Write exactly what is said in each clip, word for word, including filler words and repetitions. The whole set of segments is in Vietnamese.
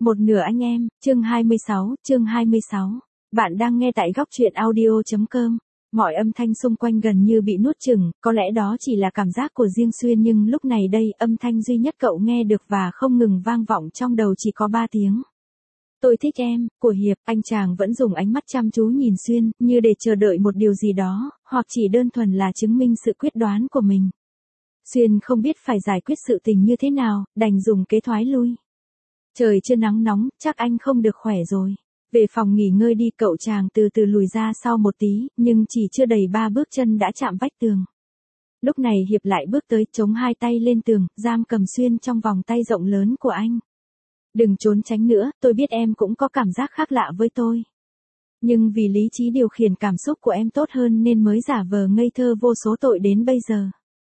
Một nửa anh em, chương hai mươi sáu, chương hai mươi sáu. Bạn đang nghe tại góc truyện audio chấm com. Mọi âm thanh xung quanh gần như bị nuốt chửng, có lẽ đó chỉ là cảm giác của riêng Xuyên nhưng lúc này đây âm thanh duy nhất cậu nghe được và không ngừng vang vọng trong đầu chỉ có ba tiếng. Tôi thích em, của Hiệp. Anh chàng vẫn dùng ánh mắt chăm chú nhìn Xuyên, như để chờ đợi một điều gì đó, hoặc chỉ đơn thuần là chứng minh sự quyết đoán của mình. Xuyên không biết phải giải quyết sự tình như thế nào, đành dùng kế thoái lui. Trời chưa nắng nóng, chắc anh không được khỏe rồi. Về phòng nghỉ ngơi đi, cậu chàng từ từ lùi ra sau một tí, nhưng chỉ chưa đầy ba bước chân đã chạm vách tường. Lúc này Hiệp lại bước tới, chống hai tay lên tường, giam cầm Xuyên trong vòng tay rộng lớn của anh. Đừng trốn tránh nữa, tôi biết em cũng có cảm giác khác lạ với tôi. Nhưng vì lý trí điều khiển cảm xúc của em tốt hơn nên mới giả vờ ngây thơ vô số tội đến bây giờ.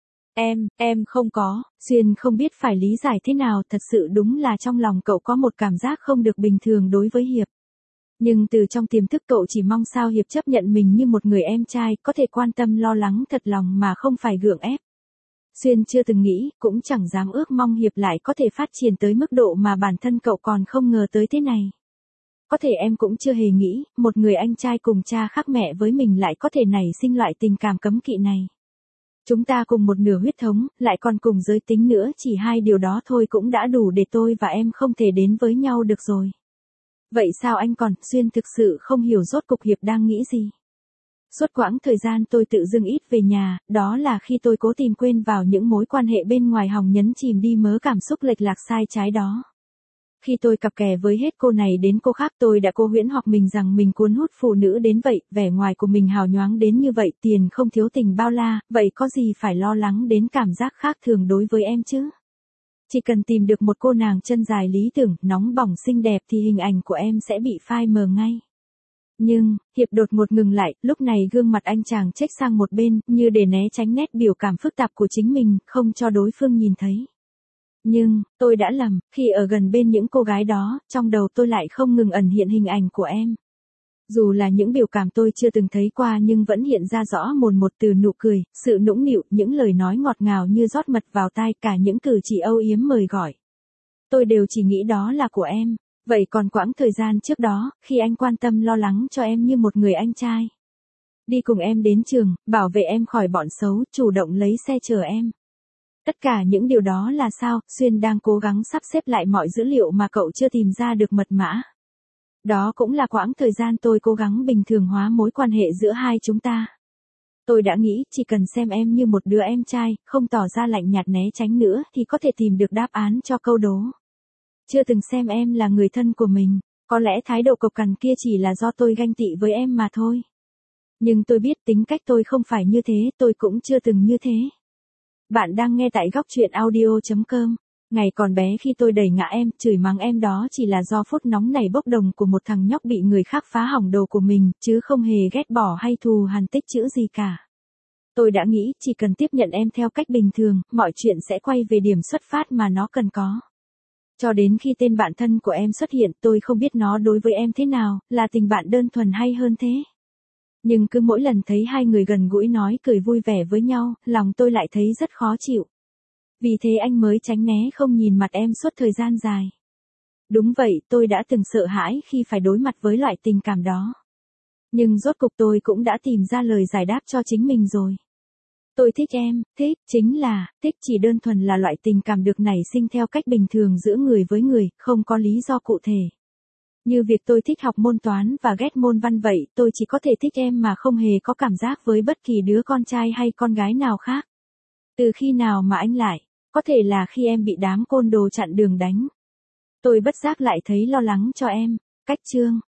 Em, em không có. Xuyên không biết phải lý giải thế nào, thật sự đúng là trong lòng cậu có một cảm giác không được bình thường đối với Hiệp. Nhưng từ trong tiềm thức cậu chỉ mong sao Hiệp chấp nhận mình như một người em trai, có thể quan tâm lo lắng thật lòng mà không phải gượng ép. Xuyên chưa từng nghĩ, cũng chẳng dám ước mong Hiệp lại có thể phát triển tới mức độ mà bản thân cậu còn không ngờ tới thế này. Có thể em cũng chưa hề nghĩ, một người anh trai cùng cha khác mẹ với mình lại có thể nảy sinh loại tình cảm cấm kỵ này. Chúng ta cùng một nửa huyết thống, lại còn cùng giới tính nữa, chỉ hai điều đó thôi cũng đã đủ để tôi và em không thể đến với nhau được rồi. Vậy sao anh còn? Xuyên thực sự không hiểu rốt cục Hiệp đang nghĩ gì. Suốt quãng thời gian tôi tự dưng ít về nhà, đó là khi tôi cố tìm quên vào những mối quan hệ bên ngoài hòng nhấn chìm đi mớ cảm xúc lệch lạc sai trái đó. Khi tôi cặp kè với hết cô này đến cô khác, tôi đã cố huyễn hoặc mình rằng mình cuốn hút phụ nữ đến vậy, vẻ ngoài của mình hào nhoáng đến như vậy, tiền không thiếu tình bao la, vậy có gì phải lo lắng đến cảm giác khác thường đối với em chứ? Chỉ cần tìm được một cô nàng chân dài lý tưởng, nóng bỏng xinh đẹp thì hình ảnh của em sẽ bị phai mờ ngay. Nhưng, Hiệp đột ngột ngừng lại, lúc này gương mặt anh chàng chếch sang một bên, như để né tránh nét biểu cảm phức tạp của chính mình, không cho đối phương nhìn thấy. Nhưng, tôi đã lầm, khi ở gần bên những cô gái đó, trong đầu tôi lại không ngừng ẩn hiện hình ảnh của em. Dù là những biểu cảm tôi chưa từng thấy qua nhưng vẫn hiện ra rõ mồn một, từ nụ cười, sự nũng nịu, những lời nói ngọt ngào như rót mật vào tai, cả những cử chỉ âu yếm mời gọi. Tôi đều chỉ nghĩ đó là của em. Vậy còn quãng thời gian trước đó, khi anh quan tâm lo lắng cho em như một người anh trai. Đi cùng em đến trường, bảo vệ em khỏi bọn xấu, chủ động lấy xe chở em. Tất cả những điều đó là sao? Xuyên đang cố gắng sắp xếp lại mọi dữ liệu mà cậu chưa tìm ra được mật mã. Đó cũng là quãng thời gian tôi cố gắng bình thường hóa mối quan hệ giữa hai chúng ta. Tôi đã nghĩ chỉ cần xem em như một đứa em trai, không tỏ ra lạnh nhạt né tránh nữa thì có thể tìm được đáp án cho câu đố. Chưa từng xem em là người thân của mình, có lẽ thái độ cộc cằn kia chỉ là do tôi ganh tị với em mà thôi. Nhưng tôi biết tính cách tôi không phải như thế, tôi cũng chưa từng như thế. Bạn đang nghe tại góc truyện audio chấm com. Ngày còn bé khi tôi đẩy ngã em, chửi mắng em đó chỉ là do phút nóng này bốc đồng của một thằng nhóc bị người khác phá hỏng đồ của mình, chứ không hề ghét bỏ hay thù hằn tích chữ gì cả. Tôi đã nghĩ chỉ cần tiếp nhận em theo cách bình thường, mọi chuyện sẽ quay về điểm xuất phát mà nó cần có. Cho đến khi tên bạn thân của em xuất hiện, tôi không biết nó đối với em thế nào, là tình bạn đơn thuần hay hơn thế. Nhưng cứ mỗi lần thấy hai người gần gũi nói cười vui vẻ với nhau, lòng tôi lại thấy rất khó chịu. Vì thế anh mới tránh né không nhìn mặt em suốt thời gian dài. Đúng vậy, tôi đã từng sợ hãi khi phải đối mặt với loại tình cảm đó. Nhưng rốt cục tôi cũng đã tìm ra lời giải đáp cho chính mình rồi. Tôi thích em, thích, chính là, thích chỉ đơn thuần là loại tình cảm được nảy sinh theo cách bình thường giữa người với người, không có lý do cụ thể. Như việc tôi thích học môn toán và ghét môn văn vậy, tôi chỉ có thể thích em mà không hề có cảm giác với bất kỳ đứa con trai hay con gái nào khác. Từ khi nào mà anh lại, có thể là khi em bị đám côn đồ chặn đường đánh. Tôi bất giác lại thấy lo lắng cho em. Cách chương,